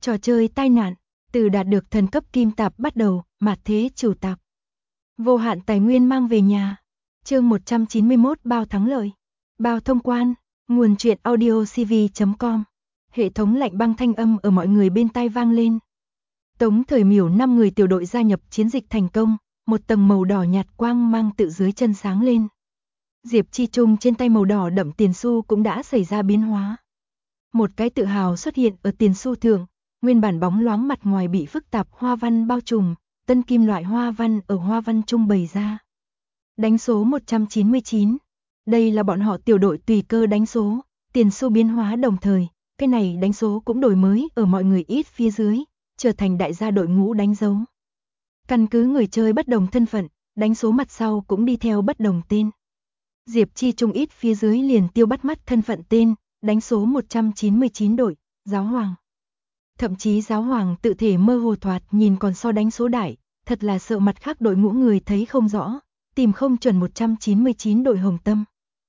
Trò chơi tai nạn, từ đạt được thần cấp kim tạp bắt đầu, mạt thế chủ tạp. Vô hạn tài nguyên mang về nhà. Chương 191 bao thắng lợi. Bao thông quan, nguồn truyện audio cv.com. Hệ thống lạnh băng thanh âm ở mọi người bên tai vang lên. Tống Thời Miểu 5 người tiểu đội gia nhập chiến dịch thành công, một tầng màu đỏ nhạt quang mang tự dưới chân sáng lên. Diệp Chi Trung trên tay màu đỏ đậm tiền xu cũng đã xảy ra biến hóa. Một cái tự hào xuất hiện ở tiền xu thượng, nguyên bản bóng loáng mặt ngoài bị phức tạp hoa văn bao trùm, tân kim loại hoa văn ở hoa văn trung bày ra. Đánh số 199. Đây là bọn họ tiểu đội tùy cơ đánh số, tiền xu biến hóa đồng thời, cái này đánh số cũng đổi mới ở mọi người ít phía dưới, trở thành đại gia đội ngũ đánh dấu. Căn cứ người chơi bất đồng thân phận, đánh số mặt sau cũng đi theo bất đồng tên. Diệp Chi Trung ít phía dưới liền tiêu bắt mắt thân phận tên, đánh số 199 đội, giáo hoàng. Thậm chí giáo hoàng tự thể mơ hồ thoạt nhìn còn so đánh số đại, thật là sợ mặt khác đội ngũ người thấy không rõ, tìm không chuẩn 199 đội hồng tâm.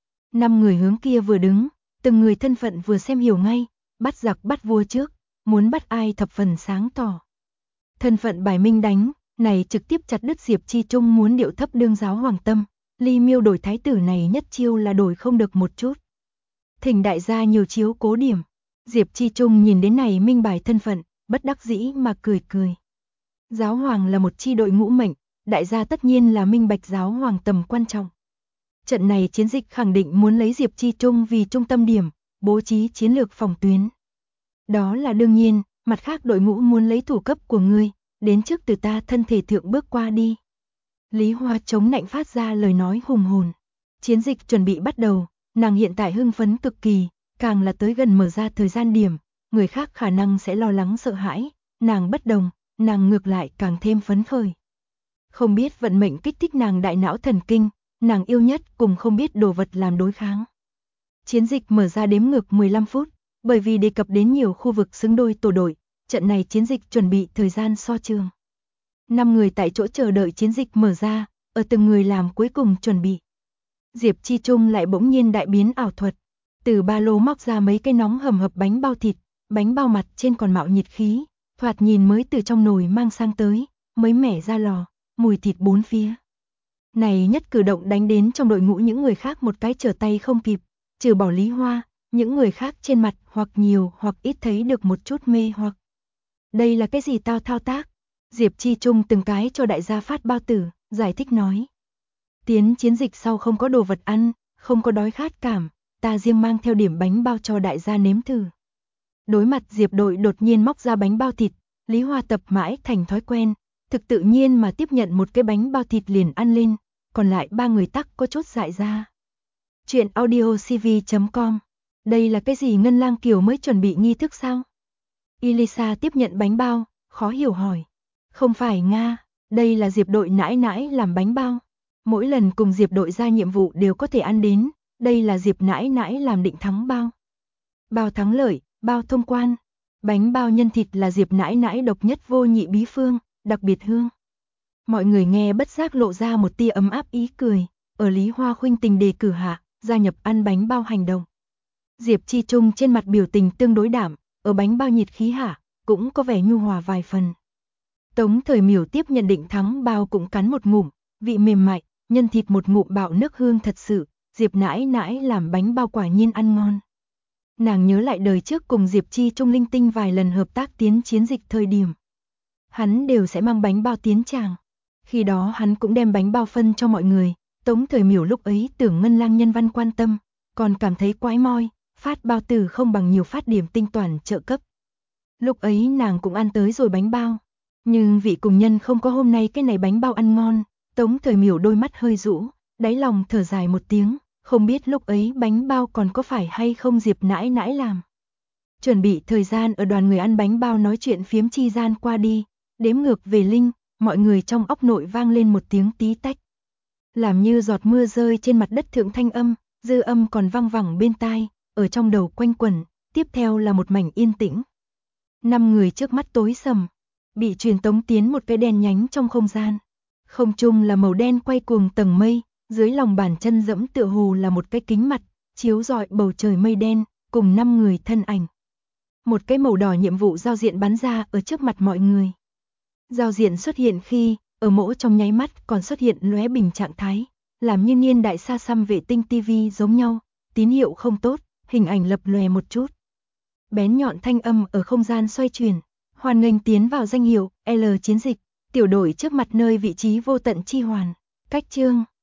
5 người hướng kia vừa đứng, từng người thân phận vừa xem hiểu ngay, bắt giặc bắt vua trước, muốn bắt ai thập phần sáng tỏ. Thân phận bài minh đánh, này trực tiếp chặt đứt Diệp Chi Trung muốn điệu thấp đương giáo hoàng tâm, Ly Miêu đổi thái tử này nhất chiêu là đổi không được một chút. Thỉnh đại gia nhiều chiếu cố điểm. Diệp Chi Trung nhìn đến này minh bài thân phận, bất đắc dĩ mà cười cười. Giáo hoàng là một chi đội ngũ mệnh, đại gia tất nhiên là minh bạch giáo hoàng tầm quan trọng. Trận này chiến dịch khẳng định muốn lấy Diệp Chi Trung vì trung tâm điểm, bố trí chiến lược phòng tuyến. Đó là đương nhiên, mặt khác đội ngũ muốn lấy thủ cấp của ngươi, đến trước từ ta thân thể thượng bước qua đi. Lý Hoa chống nạnh phát ra lời nói hùng hồn. Chiến dịch chuẩn bị bắt đầu, nàng hiện tại hưng phấn cực kỳ, càng là tới gần mở ra thời gian điểm, người khác khả năng sẽ lo lắng sợ hãi, nàng bất đồng, nàng ngược lại càng thêm phấn khởi. Không biết vận mệnh kích thích nàng đại não thần kinh, nàng yêu nhất cùng không biết đồ vật làm đối kháng. Chiến dịch mở ra đếm ngược 15 phút, bởi vì đề cập đến nhiều khu vực xứng đôi tổ đội, trận này chiến dịch chuẩn bị thời gian so trường. 5 người tại chỗ chờ đợi chiến dịch mở ra, ở từng người làm cuối cùng chuẩn bị. Diệp Chi Trung lại bỗng nhiên đại biến ảo thuật, từ ba lô móc ra mấy cây nóng hầm hập bánh bao thịt, bánh bao mặt trên còn mạo nhiệt khí, thoạt nhìn mới từ trong nồi mang sang tới, mới mẻ ra lò, mùi thịt bốn phía. Này nhất cử động đánh đến trong đội ngũ những người khác một cái trở tay không kịp, trừ bỏ Lý Hoa, những người khác trên mặt hoặc nhiều hoặc ít thấy được một chút mê hoặc. Đây là cái gì tao thao tác? Diệp Chi Trung từng cái cho đại gia phát bao tử, giải thích nói. Tiến chiến dịch sau không có đồ vật ăn, không có đói khát cảm, ta riêng mang theo điểm bánh bao cho đại gia nếm thử. Đối mặt Diệp đội đột nhiên móc ra bánh bao thịt, Lý Hoa tập mãi thành thói quen, thực tự nhiên mà tiếp nhận một cái bánh bao thịt liền ăn lên, còn lại 3 người tắc có chút dại ra. Chuyện audio cv.com. Đây là cái gì Ngân Lang Kiều mới chuẩn bị nghi thức sao? Elisa tiếp nhận bánh bao, khó hiểu hỏi. Không phải Nga, đây là Diệp đội nãi nãi làm bánh bao. Mỗi lần cùng Diệp đội ra nhiệm vụ đều có thể ăn đến, đây là Diệp nãi nãi làm định thắng bao. Bao thắng lợi, bao thông quan. Bánh bao nhân thịt là Diệp nãi nãi độc nhất vô nhị bí phương, đặc biệt hương. Mọi người nghe bất giác lộ ra một tia ấm áp ý cười, ở Lý Hoa khuynh tình đề cử hạ, gia nhập ăn bánh bao hành động. Diệp Chi Trung trên mặt biểu tình tương đối đạm, ở bánh bao nhiệt khí hạ, cũng có vẻ nhu hòa vài phần. Tống Thời Miểu tiếp nhận định thắng bao cũng cắn một ngụm, vị mềm mại, nhân thịt một ngụm bạo nước hương thật sự, Diệp nãi nãi làm bánh bao quả nhiên ăn ngon. Nàng nhớ lại đời trước cùng Diệp Chi Trung linh tinh vài lần hợp tác tiến chiến dịch thời điểm. Hắn đều sẽ mang bánh bao tiến tràng. Khi đó hắn cũng đem bánh bao phân cho mọi người, Tống Thời Miểu lúc ấy tưởng Ngân Lang nhân văn quan tâm, còn cảm thấy quái moi, phát bao tử không bằng nhiều phát điểm tinh toàn trợ cấp. Lúc ấy nàng cũng ăn tới rồi bánh bao, nhưng vị cùng nhân không có hôm nay cái này bánh bao ăn ngon, Tống Thời Miểu đôi mắt hơi rũ, đáy lòng thở dài một tiếng, không biết lúc ấy bánh bao còn có phải hay không Diệp nãi nãi làm. Chuẩn bị thời gian ở đoàn người ăn bánh bao nói chuyện phiếm chi gian qua đi, đếm ngược về linh, mọi người trong óc nội vang lên một tiếng tí tách. Làm như giọt mưa rơi trên mặt đất thượng thanh âm, dư âm còn vang vẳng bên tai, ở trong đầu quanh quẩn, tiếp theo là một mảnh yên tĩnh. 5 người trước mắt tối sầm, bị truyền tống tiến một cái đen nhánh trong không gian. Không trung là màu đen quay cuồng tầng mây, dưới lòng bàn chân dẫm tựa hồ là một cái kính mặt, chiếu rọi bầu trời mây đen, cùng 5 người thân ảnh. Một cái màu đỏ nhiệm vụ giao diện bắn ra ở trước mặt mọi người. Giao diện xuất hiện khi, ở mỗ trong nháy mắt còn xuất hiện lóe bình trạng thái, làm như niên đại xa xăm vệ tinh TV giống nhau, tín hiệu không tốt, hình ảnh lập lòe một chút. Bén nhọn thanh âm ở không gian xoay chuyển, hoan nghênh tiến vào danh hiệu L chiến dịch, tiểu đội trước mặt nơi vị trí vô tận chi hoàn. Cách chương